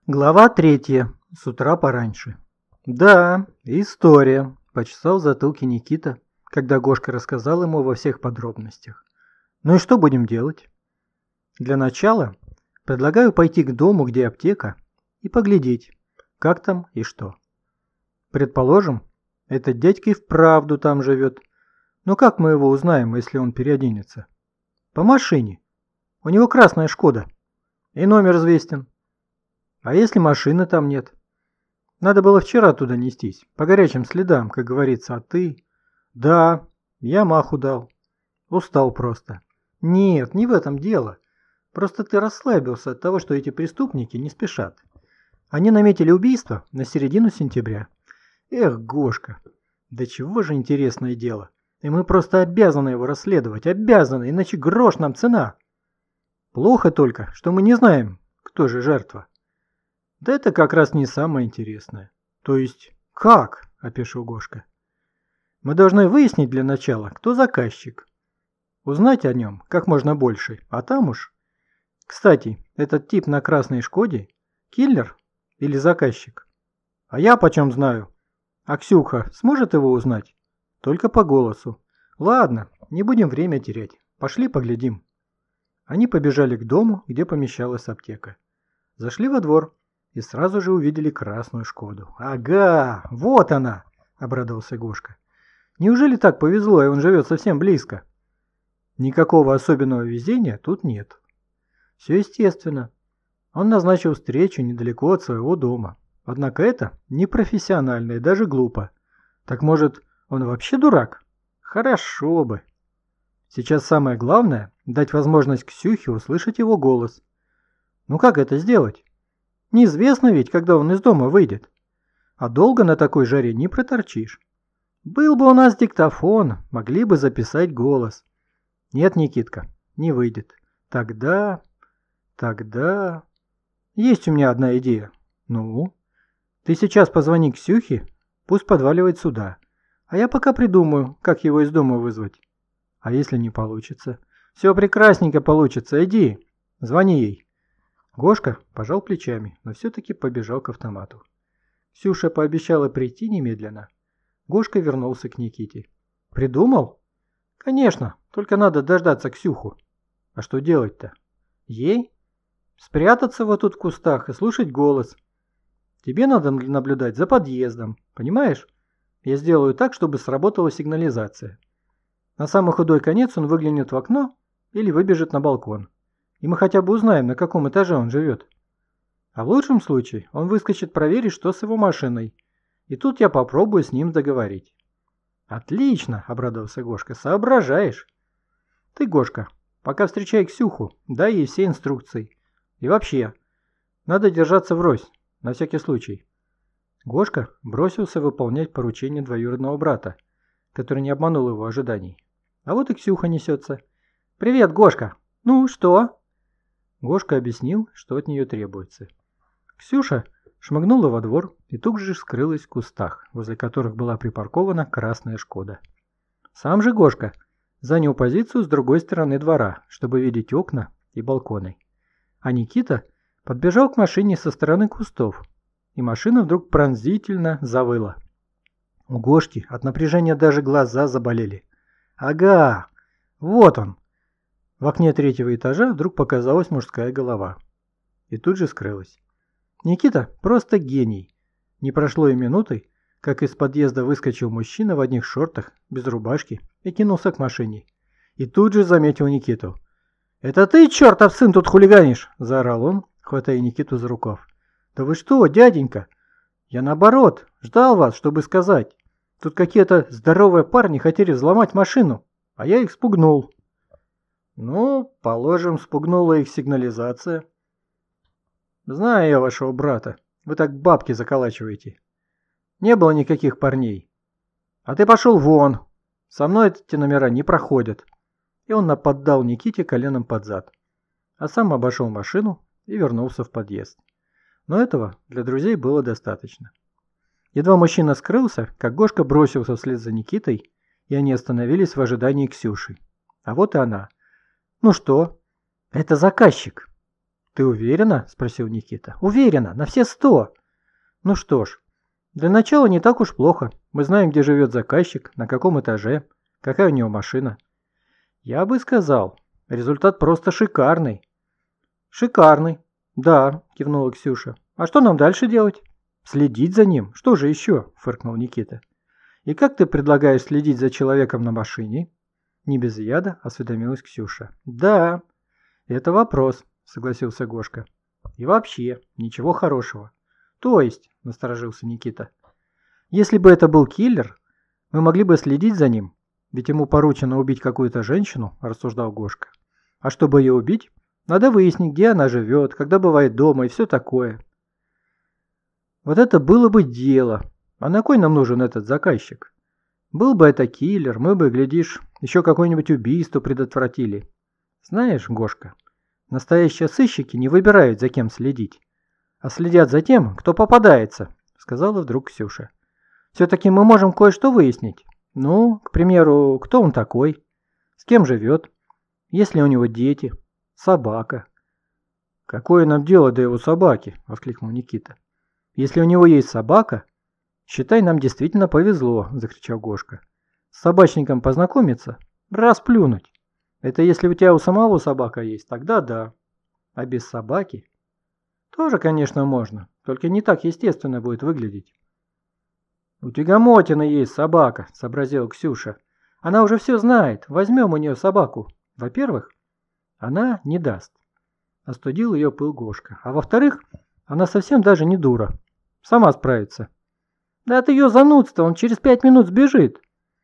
Глава 3. С утра пораньше. Да, история, почесал в затылке Никита, когда Гошка рассказал ему во всех подробностях. Ну и что будем делать? Для начала предлагаю пойти к дому, где аптека, и поглядеть, как там и что. Предположим, этот дядька и вправду там живет. Но как мы его узнаем, если он переоденется? По машине. У него красная Шкода. И номер известен. А если машины там нет? Надо было вчера туда нестись, по горячим следам, как говорится, а ты... Да, я маху дал. Устал просто. Нет, не в этом дело. Просто ты расслабился от того, что эти преступники не спешат. Они наметили убийство на середину сентября. Эх, Гошка, да чего же интересное дело. И мы просто обязаны его расследовать, обязаны, иначе грош нам цена. Плохо только, что мы не знаем, кто же жертва. Да это как раз не самое интересное. То есть, как? Опешил Гошка. Мы должны выяснить для начала, кто заказчик. Узнать о нем как можно больше, а там уж... Кстати, этот тип на красной Шкоде киллер или заказчик? А я почем знаю? А Ксюха сможет его узнать? Только по голосу. Ладно, не будем время терять. Пошли поглядим. Они побежали к дому, где помещалась аптека. Зашли во двор. И сразу же увидели красную Шкоду. «Ага, вот она!» – обрадовался Гошка. «Неужели так повезло, и он живет совсем близко?» Никакого особенного везения тут нет. Все естественно. Он назначил встречу недалеко от своего дома. Однако это непрофессионально и даже глупо. Так может, он вообще дурак? Хорошо бы. Сейчас самое главное – дать возможность Ксюхе услышать его голос. Ну как это сделать? Неизвестно ведь, когда он из дома выйдет. А долго на такой жаре не проторчишь. Был бы у нас диктофон, могли бы записать голос. Нет, Никитка, не выйдет. Тогда... Есть у меня одна идея. Ну? Ты сейчас позвони Ксюхе, пусть подваливает сюда. А я пока придумаю, как его из дома вызвать. А если не получится? Все прекрасненько получится, иди, звони ей. Гошка пожал плечами, но все-таки побежал к автомату. Ксюша пообещала прийти немедленно. Гошка вернулся к Никите. «Придумал?» «Конечно, только надо дождаться Ксюху». «А что делать-то?» «Ей? Спрятаться вот тут в кустах и слушать голос. Тебе надо наблюдать за подъездом, понимаешь? Я сделаю так, чтобы сработала сигнализация. На самый худой конец он выглянет в окно или выбежит на балкон. И мы хотя бы узнаем, на каком этаже он живет. А в лучшем случае он выскочит проверить, что с его машиной. И тут я попробую с ним договорить». «Отлично!» – обрадовался Гошка. «Соображаешь!» «Ты, Гошка, пока встречай Ксюху, дай ей все инструкции. И вообще, надо держаться врозь, на всякий случай». Гошка бросился выполнять поручение двоюродного брата, который не обманул его ожиданий. А вот и Ксюха несется. «Привет, Гошка! Ну, что?» Гошка объяснил, что от нее требуется. Ксюша шмыгнула во двор и тут же скрылась в кустах, возле которых была припаркована красная Шкода. Сам же Гошка занял позицию с другой стороны двора, чтобы видеть окна и балконы. А Никита подбежал к машине со стороны кустов, и машина вдруг пронзительно завыла. У Гошки от напряжения даже глаза заболели. «Ага, вот он!» В окне третьего этажа вдруг показалась мужская голова. И тут же скрылась. Никита просто гений. Не прошло и минуты, как из подъезда выскочил мужчина в одних шортах, без рубашки, и кинулся к машине. И тут же заметил Никиту. «Это ты, чертов сын, тут хулиганишь?» – заорал он, хватая Никиту за рукав. «Да вы что, дяденька? Я наоборот, ждал вас, чтобы сказать. Тут какие-то здоровые парни хотели взломать машину, а я их спугнул». «Ну, положим, спугнула их сигнализация». «Знаю я вашего брата. Вы так бабки заколачиваете. Не было никаких парней. А ты пошел вон. Со мной эти номера не проходят». И он наподдал Никите коленом под зад. А сам обошел машину и вернулся в подъезд. Но этого для друзей было достаточно. Едва мужчина скрылся, как Гошка бросился вслед за Никитой, и они остановились в ожидании Ксюши. А вот и она. «Ну что?» «Это заказчик». «Ты уверена?» – спросил Никита. «Уверена, на все 100. Ну что ж, для начала не так уж плохо. Мы знаем, где живет заказчик, на каком этаже, какая у него машина. Я бы сказал, результат просто шикарный». «Шикарный. Да», – кивнула Ксюша. «А что нам дальше делать?» «Следить за ним. Что же еще?» – фыркнул Никита. «И как ты предлагаешь следить за человеком на машине?» Не без яда осведомилась Ксюша. «Да, это вопрос», – согласился Гошка. «И вообще, ничего хорошего». «То есть», – насторожился Никита, – «если бы это был киллер, мы могли бы следить за ним, ведь ему поручено убить какую-то женщину», – рассуждал Гошка. «А чтобы ее убить, надо выяснить, где она живет, когда бывает дома и все такое». «Вот это было бы дело. А на кой нам нужен этот заказчик? Был бы это киллер, мы бы, глядишь, еще какое-нибудь убийство предотвратили. Знаешь, Гошка, настоящие сыщики не выбирают, за кем следить, а следят за тем, кто попадается», — сказала вдруг Ксюша. «Все-таки мы можем кое-что выяснить. Ну, к примеру, кто он такой, с кем живет, есть ли у него дети, собака». «Какое нам дело до его собаки?» — воскликнул Никита. «Если у него есть собака, считай, нам действительно повезло», – закричал Гошка. «С собачником познакомиться? Расплюнуть. Это если у тебя у самого собака есть, тогда да. А без собаки? Тоже, конечно, можно, только не так естественно будет выглядеть». «У Тягомотина есть собака», – сообразила Ксюша. «Она уже все знает. Возьмем у нее собаку. Во-первых, она не даст». Остудил ее пыл Гошка. «А во-вторых, она совсем даже не дура. Сама справится». «Да от ее занудства он через 5 минут сбежит».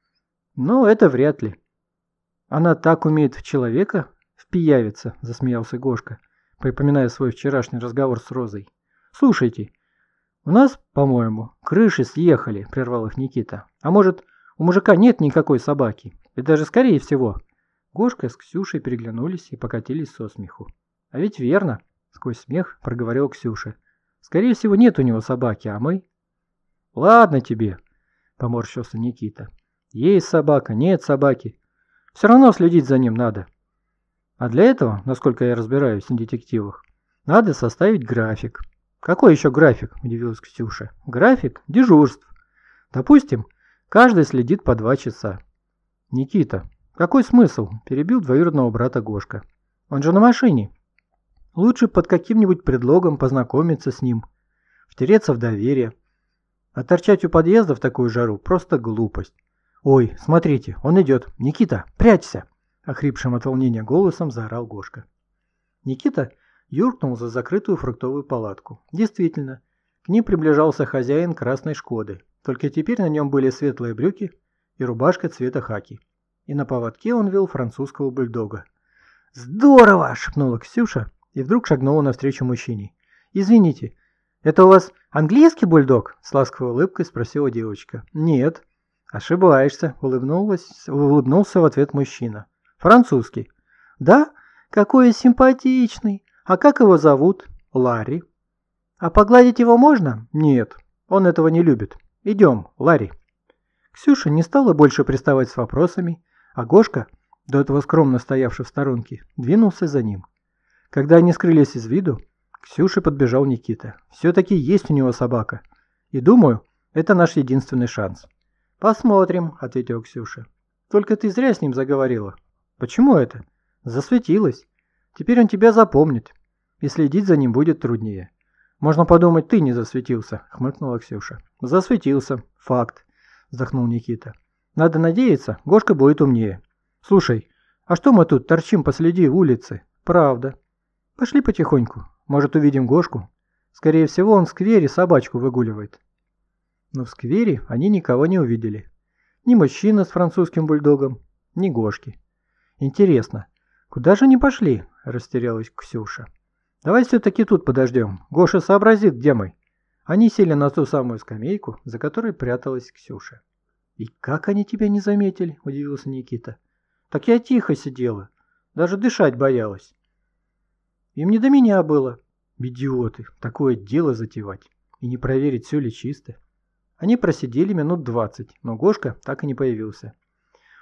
«Ну, это вряд ли». «Она так умеет в человека впиявиться», – засмеялся Гошка, припоминая свой вчерашний разговор с Розой. «Слушайте, у нас, по-моему, крыши съехали», – прервал их Никита. «А может, у мужика нет никакой собаки? И даже скорее всего». Гошка с Ксюшей переглянулись и покатились со смеху. «А ведь верно», – сквозь смех проговорил Ксюша. «Скорее всего, нет у него собаки, а мы...» «Ладно тебе», – поморщился Никита. «Есть собака, нет собаки. Все равно следить за ним надо. А для этого, насколько я разбираюсь в детективах, надо составить график». «Какой еще график?» – удивилась Ксюша. «График дежурств. Допустим, каждый следит по 2 часа». «Никита, какой смысл?» – перебил двоюродного брата Гошка. «Он же на машине. Лучше под каким-нибудь предлогом познакомиться с ним, втереться в доверие. А торчать у подъезда в такую жару – просто глупость. Ой, смотрите, он идет. Никита, прячься!» – охрипшим от волнения голосом заорал Гошка. Никита юркнул за закрытую фруктовую палатку. Действительно, к ним приближался хозяин красной «Шкоды», только теперь на нем были светлые брюки и рубашка цвета хаки. И на поводке он вел французского бульдога. «Здорово!» – шепнула Ксюша и вдруг шагнула навстречу мужчине. «Извините, это у вас английский бульдог?» – с ласковой улыбкой спросила девочка. «Нет». «Ошибаешься», – улыбнулся в ответ мужчина. «Французский». «Да? Какой симпатичный. А как его зовут?» «Ларри». «А погладить его можно?» «Нет, он этого не любит. Идем, Ларри». Ксюша не стала больше приставать с вопросами, а Гошка, до этого скромно стоявший в сторонке, двинулся за ним. Когда они скрылись из виду, к Ксюше подбежал Никита. «Все-таки есть у него собака. И думаю, это наш единственный шанс». «Посмотрим», — ответила Ксюша. «Только ты зря с ним заговорила». «Почему это?» «Засветилась. Теперь он тебя запомнит, и следить за ним будет труднее». «Можно подумать, ты не засветился», — хмыкнула Ксюша. «Засветился. Факт», — вздохнул Никита. «Надо надеяться, Гошка будет умнее. Слушай, а что мы тут торчим посреди улицы?» «Правда. Пошли потихоньку. Может, увидим Гошку? Скорее всего, он в сквере собачку выгуливает». Но в сквере они никого не увидели. Ни мужчины с французским бульдогом, ни Гошки. «Интересно, куда же они пошли?» – растерялась Ксюша. «Давай все-таки тут подождем. Гоша сообразит, где мы». Они сели на ту самую скамейку, за которой пряталась Ксюша. «И как они тебя не заметили?» – удивился Никита. «Так я тихо сидела. Даже дышать боялась». «Им не до меня было. Идиоты, такое дело затевать. И не проверить, все ли чисто». Они просидели минут 20, но Гошка так и не появился.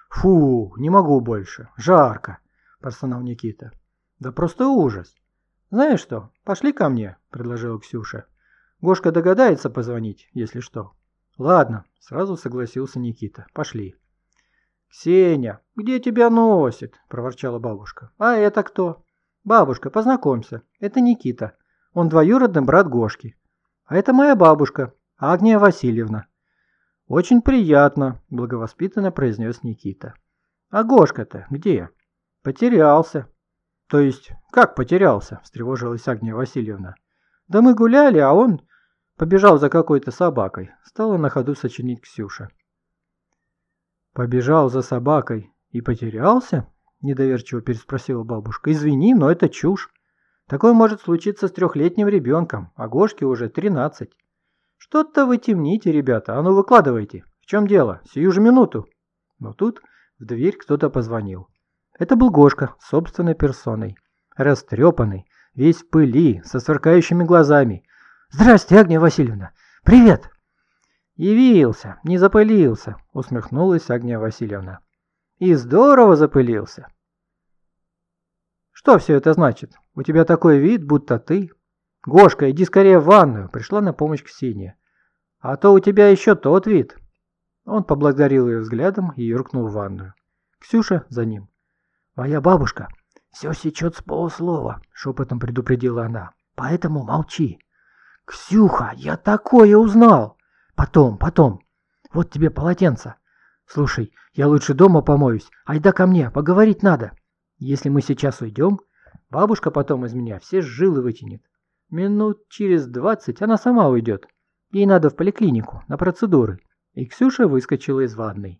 «Фу, не могу больше. Жарко», – простонал Никита. «Да просто ужас. «Знаешь что, пошли ко мне», – предложила Ксюша. «Гошка догадается позвонить, если что». «Ладно», – сразу согласился Никита. «Пошли». «Ксения, где тебя носит?» – проворчала бабушка. «А это кто?» «Бабушка, познакомься, это Никита. Он двоюродный брат Гошки. А это моя бабушка, Агния Васильевна». «Очень приятно», – благовоспитанно произнес Никита. «А Гошка-то где?» «Потерялся». «То есть, как потерялся?» – встревожилась Агния Васильевна. «Да мы гуляли, а он побежал за какой-то собакой», – стала на ходу сочинить Ксюша. «Побежал за собакой и потерялся?» – недоверчиво переспросила бабушка. «Извини, но это чушь. Такое может случиться с 3-летним ребенком, а Гошке уже 13. Что-то вы темните, ребята, а ну выкладывайте. В чем дело? Сию же минуту». Но тут в дверь кто-то позвонил. Это был Гошка собственной персоной, растрепанный, весь в пыли, со сверкающими глазами. «Здрасте, Агния Васильевна! Привет!» «Явился, не запылился», — усмехнулась Агния Васильевна. «И здорово запылился». «Что все это значит? У тебя такой вид, будто ты...» «Гошка, иди скорее в ванную», — пришла на помощь Ксения. «А то у тебя еще тот вид». Он поблагодарил ее взглядом и юркнул в ванную. Ксюша за ним. «Моя бабушка все сечет с полуслова», — шепотом предупредила она. «Поэтому молчи». «Ксюха, я такое узнал!» «Потом. Вот тебе полотенце. Слушай, я лучше дома помоюсь. Айда ко мне, поговорить надо. Если мы сейчас уйдем, бабушка потом из меня все жилы вытянет. Минут через 20 она сама уйдет. Ей надо в поликлинику, на процедуры». И Ксюша выскочила из ванной.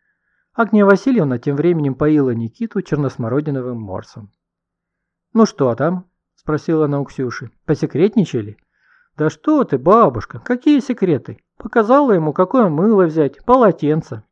Агния Васильевна тем временем поила Никиту черносмородиновым морсом. «Ну что там?» – спросила она у Ксюши. «Посекретничали?» «Да что ты, бабушка, какие секреты? Показала ему, какое мыло взять, полотенце».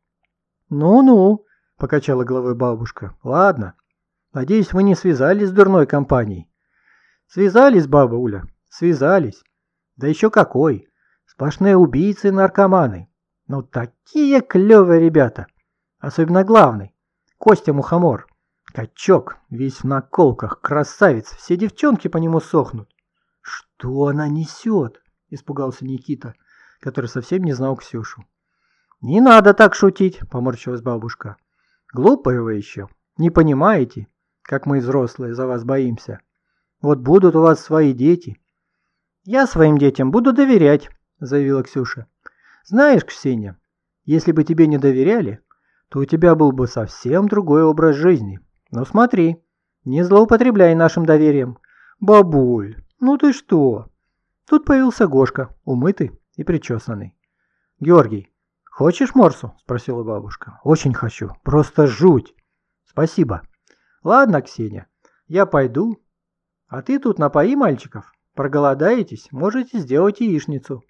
«Ну-ну», – покачала головой бабушка. «Ладно. Надеюсь, вы не связались с дурной компанией». «Связались, баба Уля, связались. Да еще какой. Сплошные убийцы и наркоманы. Ну такие клевые ребята. Особенно главный. Костя Мухомор. Качок, весь в наколках, красавец. Все девчонки по нему сохнут». «Что она несет?» – испугался Никита, который совсем не знал Ксюшу. «Не надо так шутить», – поморщилась бабушка. «Глупые вы еще. Не понимаете, как мы взрослые за вас боимся. Вот будут у вас свои дети». «Я своим детям буду доверять», – заявила Ксюша. «Знаешь, Ксения, если бы тебе не доверяли, то у тебя был бы совсем другой образ жизни. Но смотри, не злоупотребляй нашим доверием». «Бабуль, ну ты что?» Тут появился Гошка, умытый и причесанный. «Георгий, хочешь морсу?» – спросила бабушка. «Очень хочу, просто жуть». «Спасибо». «Ладно, Ксения, я пойду. А ты тут напои мальчиков. Проголодаетесь, можете сделать яичницу».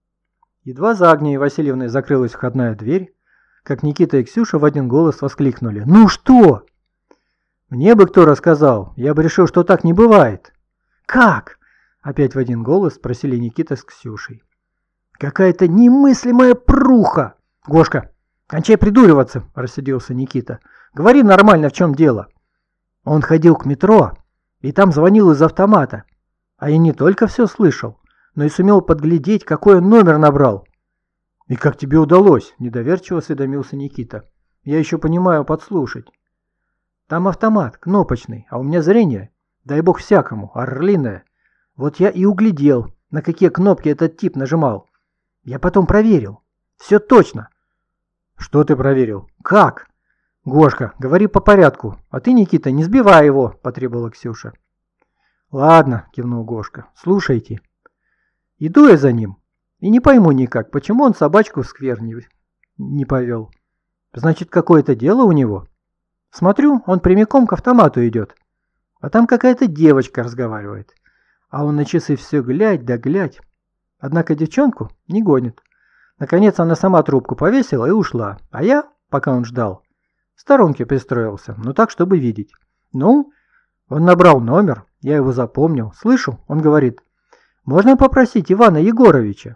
Едва за Агнией Васильевной закрылась входная дверь, как Никита и Ксюша в один голос воскликнули. «Ну что?» «Мне бы кто рассказал, я бы решил, что так не бывает». «Как?» – опять в один голос спросили Никита с Ксюшей. «Какая-то немыслимая пруха!» «Гошка, кончай придуриваться!» – рассердился Никита. «Говори нормально, в чем дело». Он ходил к метро и там звонил из автомата. А я не только все слышал, но и сумел подглядеть, какой он номер набрал. «И как тебе удалось?» – недоверчиво осведомился Никита. «Я еще понимаю подслушать». «Там автомат, кнопочный, а у меня зрение, дай бог всякому, орлиное. Вот я и углядел, на какие кнопки этот тип нажимал. Я потом проверил. Все точно». «Что ты проверил? Как?» «Гошка, говори по порядку, а ты, Никита, не сбивай его», – потребовала Ксюша. «Ладно», – кивнул Гошка, – «слушайте. Иду я за ним, и не пойму никак, почему он собачку в сквер не повел. Значит, какое-то дело у него. Смотрю, он прямиком к автомату идет, а там какая-то девочка разговаривает. А он на часы все глядь да глядь. Однако девчонку не гонит. Наконец она сама трубку повесила и ушла, а я, пока он ждал, в сторонке пристроился, ну так, чтобы видеть. Ну, он набрал номер, я его запомнил. Слышу, он говорит: «Можно попросить Ивана Егоровича?»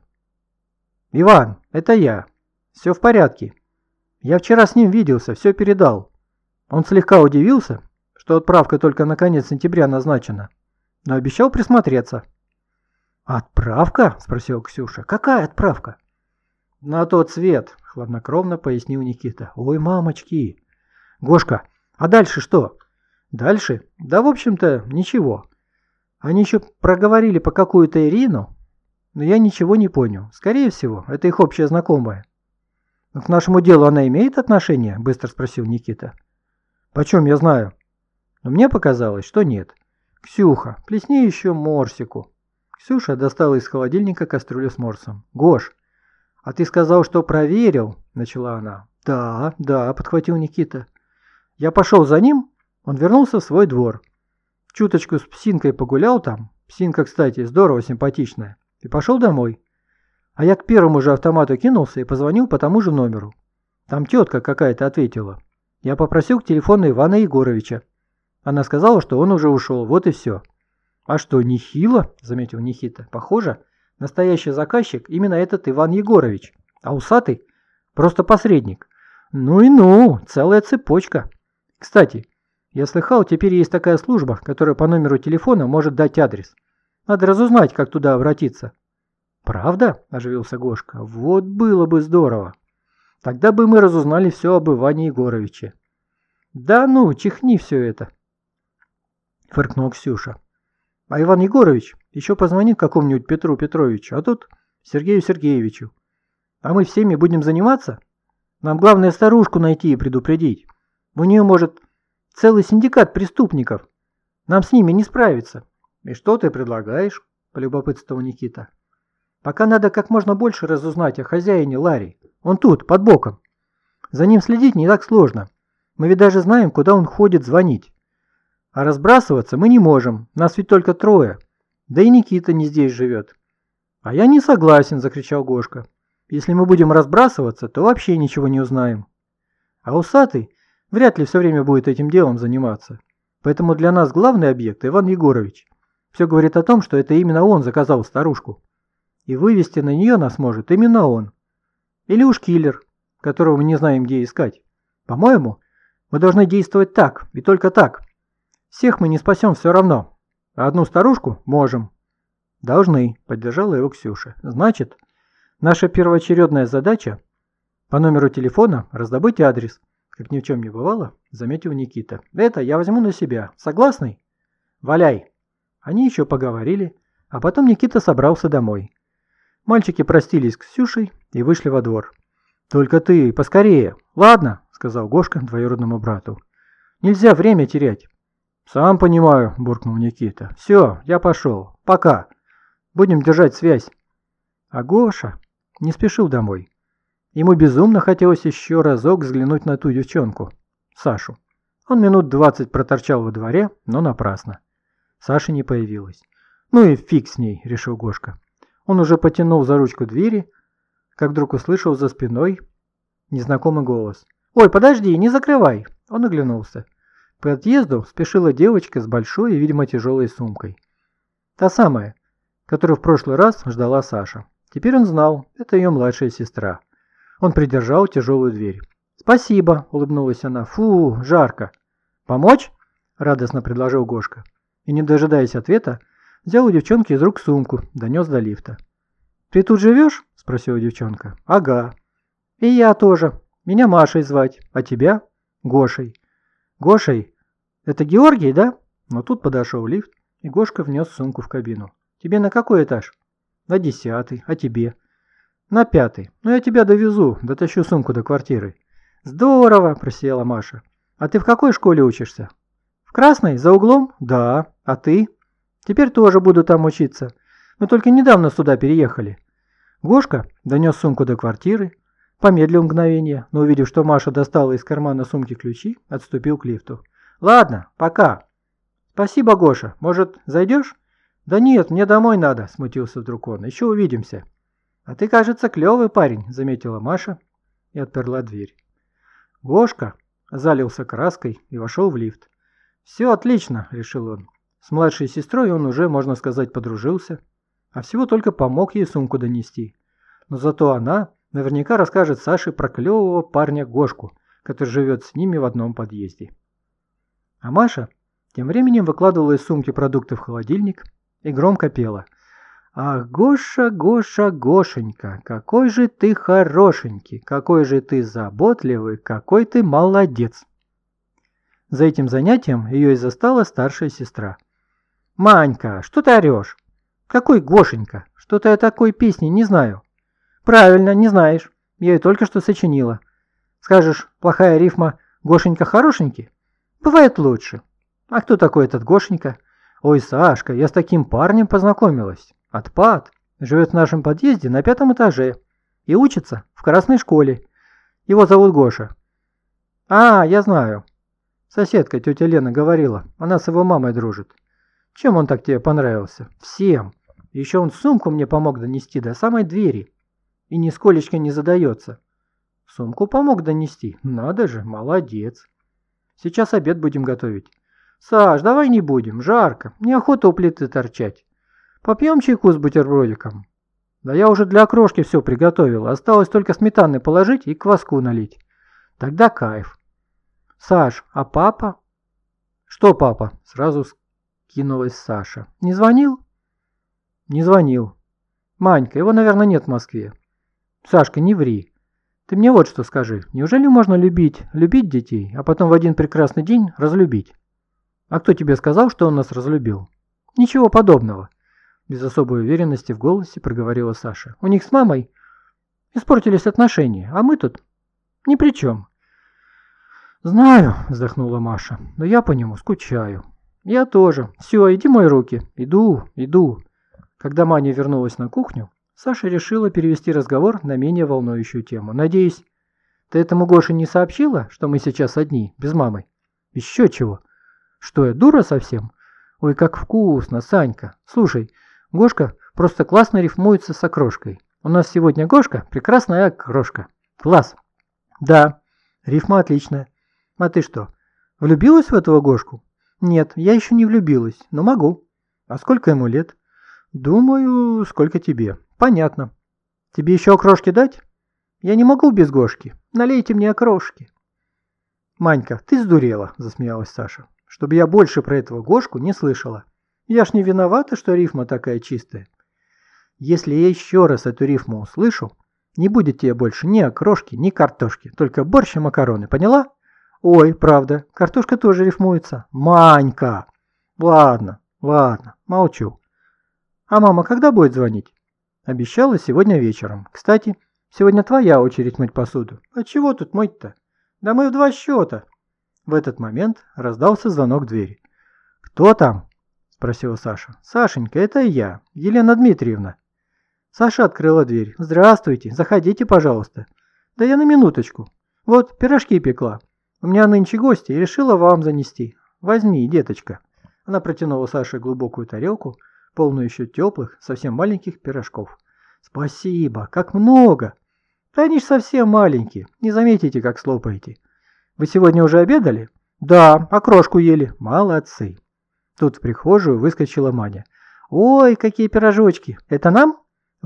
«Иван, это я. Все в порядке. Я вчера с ним виделся, все передал». Он слегка удивился, что отправка только на конец сентября назначена. но обещал присмотреться». «Отправка?» – спросила Ксюша. «Какая отправка?» «На тот свет», – хладнокровно пояснил Никита. «Ой, мамочки!» «Гошка, а дальше что?» «Дальше? Да, в общем-то, ничего. Они еще проговорили по какую-то Ирину, но я ничего не понял. Скорее всего, это их общая знакомая». «Но к нашему делу она имеет отношение?» – быстро спросил Никита. «Почем я знаю?» «Но мне показалось, что нет. Ксюха, плесни еще морсику». Ксюша достала из холодильника кастрюлю с морсом. «Гош, а ты сказал, что проверил?» – начала она. «Да», – подхватил Никита. «Я пошел за ним, он вернулся в свой двор. Чуточку с Псинкой погулял там, Псинка, кстати, здорово симпатичная, и пошел домой. А я к первому же автомату кинулся и позвонил по тому же номеру. Там тетка какая-то ответила. Я попросил к телефону Ивана Егоровича. Она сказала, что он уже ушел, вот и все». «А что, нехило?» – заметил Никита. «Похоже, настоящий заказчик именно этот Иван Егорович, а усатый – просто посредник. Ну и ну, целая цепочка. Кстати, я слыхал, теперь есть такая служба, которая по номеру телефона может дать адрес. Надо разузнать, как туда обратиться». «Правда?» – оживился Гошка. «Вот было бы здорово. Тогда бы мы разузнали все об Иване Егоровиче». «Да ну, чихни все это», – фыркнула Ксюша. «А Иван Егорович еще позвонит какому-нибудь Петру Петровичу, а тут Сергею Сергеевичу. А мы всеми будем заниматься? Нам главное старушку найти и предупредить. У нее, может, целый синдикат преступников. Нам с ними не справиться». «И что ты предлагаешь?» – полюбопытствовал Никита. «Пока надо как можно больше разузнать о хозяине Ларри. Он тут, под боком. За ним следить не так сложно. Мы ведь даже знаем, куда он ходит звонить. А разбрасываться мы не можем, нас ведь только трое. Да и Никита не здесь живет». «А я не согласен», – закричал Гошка. «Если мы будем разбрасываться, то вообще ничего не узнаем. А усатый вряд ли все время будет этим делом заниматься. Поэтому для нас главный объект – Иван Егорович. Все говорит о том, что это именно он заказал старушку. И вывести на нее нас может именно он. Или уж киллер, которого мы не знаем, где искать. По-моему, мы должны действовать так и только так. Всех мы не спасем все равно, а одну старушку можем». «Должны», – поддержала его Ксюша. «Значит, наша первоочередная задача по номеру телефона раздобыть адрес», – как ни в чем не бывало, заметил Никита. «Это я возьму на себя. Согласны?» «Валяй». Они еще поговорили, а потом Никита собрался домой. Мальчики простились с Ксюшей и вышли во двор. «Только ты поскорее, ладно?» – сказал Гошка двоюродному брату. «Нельзя время терять». «Сам понимаю», – буркнул Никита. «Все, я пошел. Пока. Будем держать связь». А Гоша не спешил домой. Ему безумно хотелось еще разок взглянуть на ту девчонку, Сашу. Он минут 20 проторчал во дворе, но напрасно. Саши не появилась. «Ну и фиг с ней», – решил Гошка. Он уже потянул за ручку двери, как вдруг услышал за спиной незнакомый голос. «Ой, подожди, не закрывай!» Он оглянулся. К подъезду спешила девочка с большой и, видимо, тяжелой сумкой. Та самая, которую в прошлый раз ждала Саша. Теперь он знал, это ее младшая сестра. Он придержал тяжелую дверь. «Спасибо», – улыбнулась она. «Фу, жарко». «Помочь?» – радостно предложил Гошка. И, не дожидаясь ответа, взял у девчонки из рук сумку, донес до лифта. «Ты тут живешь?» – спросила девчонка. «Ага». «И я тоже. Меня Машей звать. А тебя?» «Гошей». «Гошей? Это Георгий, да?» Но тут подошел лифт, и Гошка внес сумку в кабину. «Тебе на какой этаж?» «На 10-й. А тебе?» «На 5-й. Ну я тебя довезу, дотащу сумку до квартиры». «Здорово!» – просияла Маша. «А ты в какой школе учишься?» «В Красной? За углом?» «Да. А ты?» «Теперь тоже буду там учиться. Мы только недавно сюда переехали». Гошка донес сумку до квартиры, помедлил мгновение, но, увидев, что Маша достала из кармана сумки ключи, отступил к лифту. «Ладно, пока». «Спасибо, Гоша. Может, зайдешь?» «Да нет, мне домой надо», – смутился вдруг он. «Еще увидимся». «А ты, кажется, клевый парень», – заметила Маша и отперла дверь. Гошка залился краской и вошел в лифт. «Все отлично», – решил он. С младшей сестрой он уже, можно сказать, подружился, а всего только помог ей сумку донести. Но зато она наверняка расскажет Саше про клевого парня Гошку, который живет с ними в одном подъезде. А Маша Тем временем выкладывала из сумки продукты в холодильник и громко пела. «Ах, Гоша, Гоша, Гошенька, какой же ты хорошенький, какой же ты заботливый, какой ты молодец!» За этим занятием ее и застала старшая сестра. «Манька, что ты орешь? Какой Гошенька? Что-то я такой песни не знаю». «Правильно, не знаешь. Я ее только что сочинила. Скажешь, плохая рифма «Гошенька хорошенький»? Бывает лучше. А кто такой этот Гошенька? Ой, Сашка, я с таким парнем познакомилась. Отпад. Живет в нашем подъезде на 5-м этаже. И учится в красной школе. Его зовут Гоша». «А, я знаю. Соседка, тетя Лена, говорила. Она с его мамой дружит. Чем он так тебе понравился?» «Всем. Еще он сумку мне помог донести до самой двери. И нисколечко не задается». «Сумку помог донести? Надо же, молодец. Сейчас обед будем готовить». «Саш, давай не будем, жарко. Неохота у плиты торчать. Попьем чайку с бутербродиком». «Да я уже для окрошки все приготовила. Осталось только сметаны положить и кваску налить. Тогда кайф». «Саш, а папа?» «Что папа?» – сразу скинулась Саша. «Не звонил?» «Не звонил. Манька, его, наверное, нет в Москве». «Сашка, не ври. Ты мне вот что скажи. Неужели можно любить детей, а потом в один прекрасный день разлюбить? А кто тебе сказал, что он нас разлюбил?» «Ничего подобного», – без особой уверенности в голосе проговорила Саша. «У них с мамой испортились отношения, а мы тут ни при чем». «Знаю», – вздохнула Маша, – «но я по нему скучаю». «Я тоже. Все, иди мой руки. Иду». Когда Маня вернулась на кухню, Саша решила перевести разговор на менее волнующую тему. «Надеюсь, ты этому Гоше не сообщила, что мы сейчас одни, без мамы?» «Еще чего? Что, я дура совсем? Ой, как вкусно, Санька. Слушай, Гошка просто классно рифмуется с окрошкой. У нас сегодня Гошка – прекрасная окрошка. Класс!» «Да, рифма отличная. А ты что, влюбилась в этого Гошку?» «Нет, я еще не влюбилась, но могу». «А сколько ему лет?» «Думаю, сколько тебе». «Понятно. Тебе еще окрошки дать?» «Я не могу без Гошки. Налейте мне окрошки». «Манька, ты сдурела», – засмеялась Саша. «Чтобы я больше про этого Гошку не слышала. Я ж не виновата, что рифма такая чистая. Если я еще раз эту рифму услышу, не будет тебе больше ни окрошки, ни картошки, только борщ и макароны, поняла?» «Ой, правда, картошка тоже рифмуется». «Манька!» «Ладно, молчу. А мама когда будет звонить?» «Обещала сегодня вечером. Кстати, сегодня твоя очередь мыть посуду». «А чего тут мыть-то? Да мы в 2 счета». В этот момент раздался звонок в двери. «Кто там?» – спросила Саша. «Сашенька, это я, Елена Дмитриевна». Саша открыла дверь. «Здравствуйте, заходите, пожалуйста». «Да я на минуточку. Вот, пирожки пекла. У меня нынче гости и решила вам занести. Возьми, деточка». Она протянула Саше глубокую тарелку, полную еще теплых, совсем маленьких пирожков. «Спасибо, как много!» «Да они ж совсем маленькие, не заметите, как слопаете». «Вы сегодня уже обедали?» «Да, окрошку ели». «Молодцы». Тут в прихожую выскочила Маня. «Ой, какие пирожочки! Это нам?»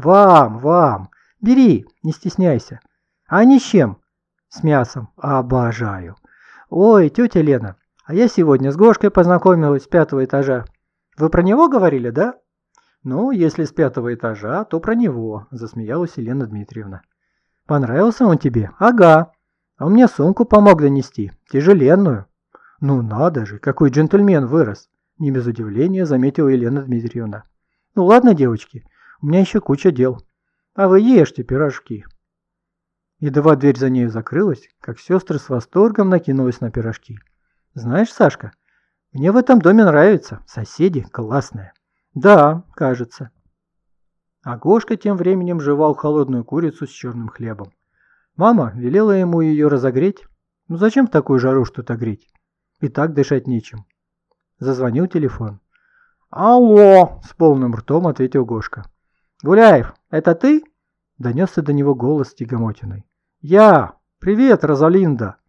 «Вам. Бери, не стесняйся». «А они с чем?» «С мясом. Обожаю». «Ой, тетя Лена, а я сегодня с Гошкой познакомилась с 5-го этажа. Вы про него говорили, да?» «Ну, если с 5-го этажа, то про него», – засмеялась Елена Дмитриевна. «Понравился он тебе?» «Ага. А он мне сумку помог донести, тяжеленную». «Ну надо же, какой джентльмен вырос!» – не без удивления заметила Елена Дмитриевна. «Ну ладно, девочки, у меня еще куча дел. А вы ешьте пирожки». Едва дверь за нею закрылась, как сестры с восторгом накинулись на пирожки. «Знаешь, Сашка, мне в этом доме нравится, соседи классные». «Да, кажется». А Гошка тем временем жевал холодную курицу с черным хлебом. Мама велела ему ее разогреть. Ну зачем в такую жару что-то греть? И так дышать нечем. Зазвонил телефон. «Алло!» – с полным ртом ответил Гошка. «Гуляев, это ты?» – донесся до него голос Тягомотиной. «Я! Привет, Розалинда!»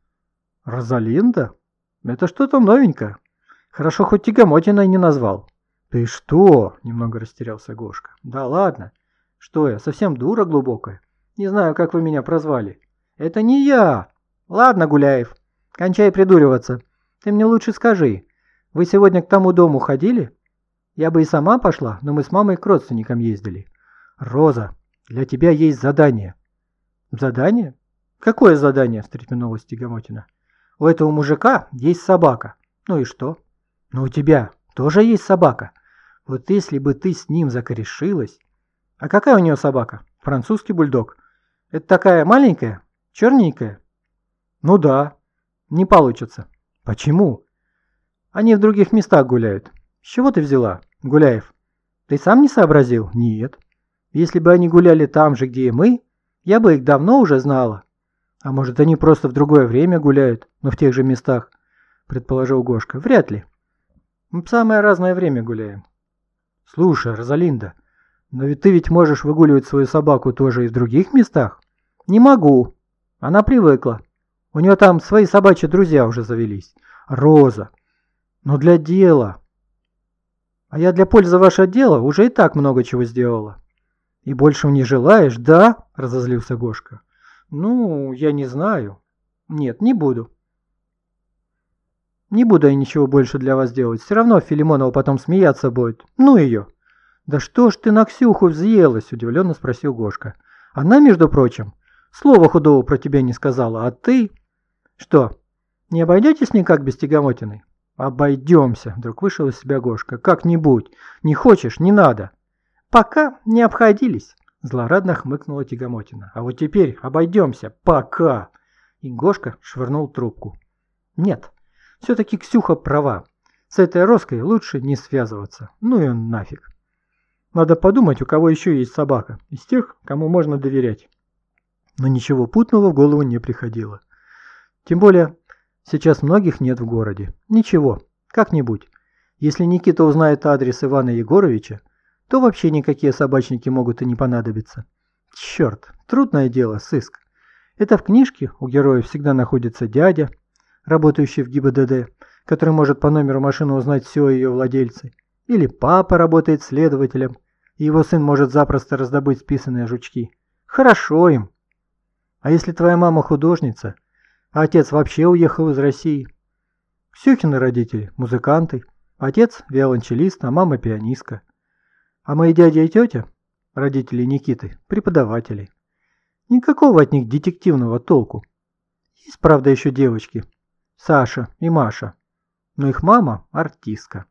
«Розалинда? Это что-то новенькое. Хорошо, хоть Тягомотиной не назвал». «Ты что?» – немного растерялся Гошка. «Да ладно. Что я, совсем дура глубокая? Не знаю, как вы меня прозвали». «Это не я!» «Ладно, Гуляев, кончай придуриваться. Ты мне лучше скажи, Вы сегодня к тому дому ходили? Я бы и сама пошла, но мы с мамой к родственникам ездили. Роза, для тебя есть задание. Задание? Какое задание? Встрепенулась Тягомотина. У этого мужика есть собака. Ну и что? Но у тебя тоже есть собака. Вот если бы ты с ним закорешилась... А какая у нее собака? Французский бульдог. Это такая маленькая? Черненькая? Ну да. Не получится. Почему? Они в других местах гуляют. С чего ты взяла, Гуляев? Ты сам не сообразил? Нет. Если бы они гуляли там же, где и мы, я бы их давно уже знала. А может, они просто в другое время гуляют, но в тех же местах, предположил Гошка. Вряд ли. Мы в самое разное время гуляем. Слушай, Розалинда, но ведь ты можешь выгуливать свою собаку тоже и в других местах? Не могу. Она привыкла. У нее там свои собачьи друзья уже завелись. Роза. Но для дела. А я для пользы вашего дела уже и так много чего сделала. И большего не желаешь, да? Разозлился Гошка. Ну, я не знаю. Нет, не буду. Не буду я ничего больше для вас делать. Все равно Филимонова потом смеяться будет. Ну ее. Да что ж ты на Ксюху взъелась? Удивленно спросил Гошка. Она, между прочим, слова худого про тебя не сказала, а ты... Что, не обойдетесь никак без Тягомотиной? Обойдемся, вдруг вышел из себя Гошка. Как-нибудь. Не хочешь, не надо. Пока не обходились. Злорадно хмыкнула Тягомотина. А вот теперь обойдемся. Пока. И Гошка швырнул трубку. Нет, все-таки Ксюха права. С этой Роской лучше не связываться. Ну и нафиг. Надо подумать, у кого еще есть собака. Из тех, кому можно доверять. Но ничего путного в голову не приходило. Тем более, сейчас многих нет в городе. Ничего, как-нибудь. Если Никита узнает адрес Ивана Егоровича, то вообще никакие собачники могут и не понадобиться. Черт, трудное дело, сыск. Это в книжке у героев всегда находится дядя, работающий в ГИБДД, который может по номеру машины узнать все о ее владельце. Или папа работает следователем, и его сын может запросто раздобыть списанные жучки. Хорошо им. А если твоя мама художница, а отец вообще уехал из России? Ксюхины родители – музыканты, отец – виолончелист, а мама – пианистка. А мои дядя и тетя, родители Никиты, преподаватели. Никакого от них детективного толку. Есть, правда, еще девочки, Саша и Маша, но их мама – артистка.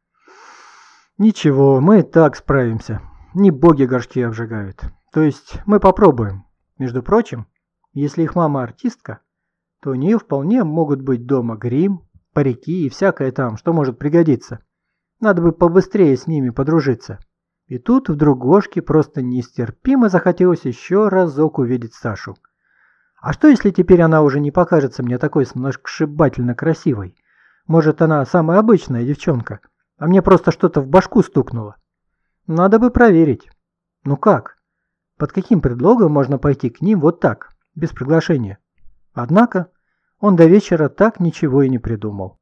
Ничего, мы и так справимся. Не боги горшки обжигают. То есть мы попробуем. Между прочим, если их мама артистка, то у нее вполне могут быть дома грим, парики и всякое там, что может пригодиться. Надо бы побыстрее с ними подружиться. И тут вдруг Гошке просто нестерпимо захотелось еще разок увидеть Сашу. А что, если теперь она уже не покажется мне такой сногсшибательно красивой? Может, она самая обычная девчонка, а мне просто что-то в башку стукнуло? Надо бы проверить. Ну как? Под каким предлогом можно пойти к ним вот так, без приглашения? Однако он до вечера так ничего и не придумал.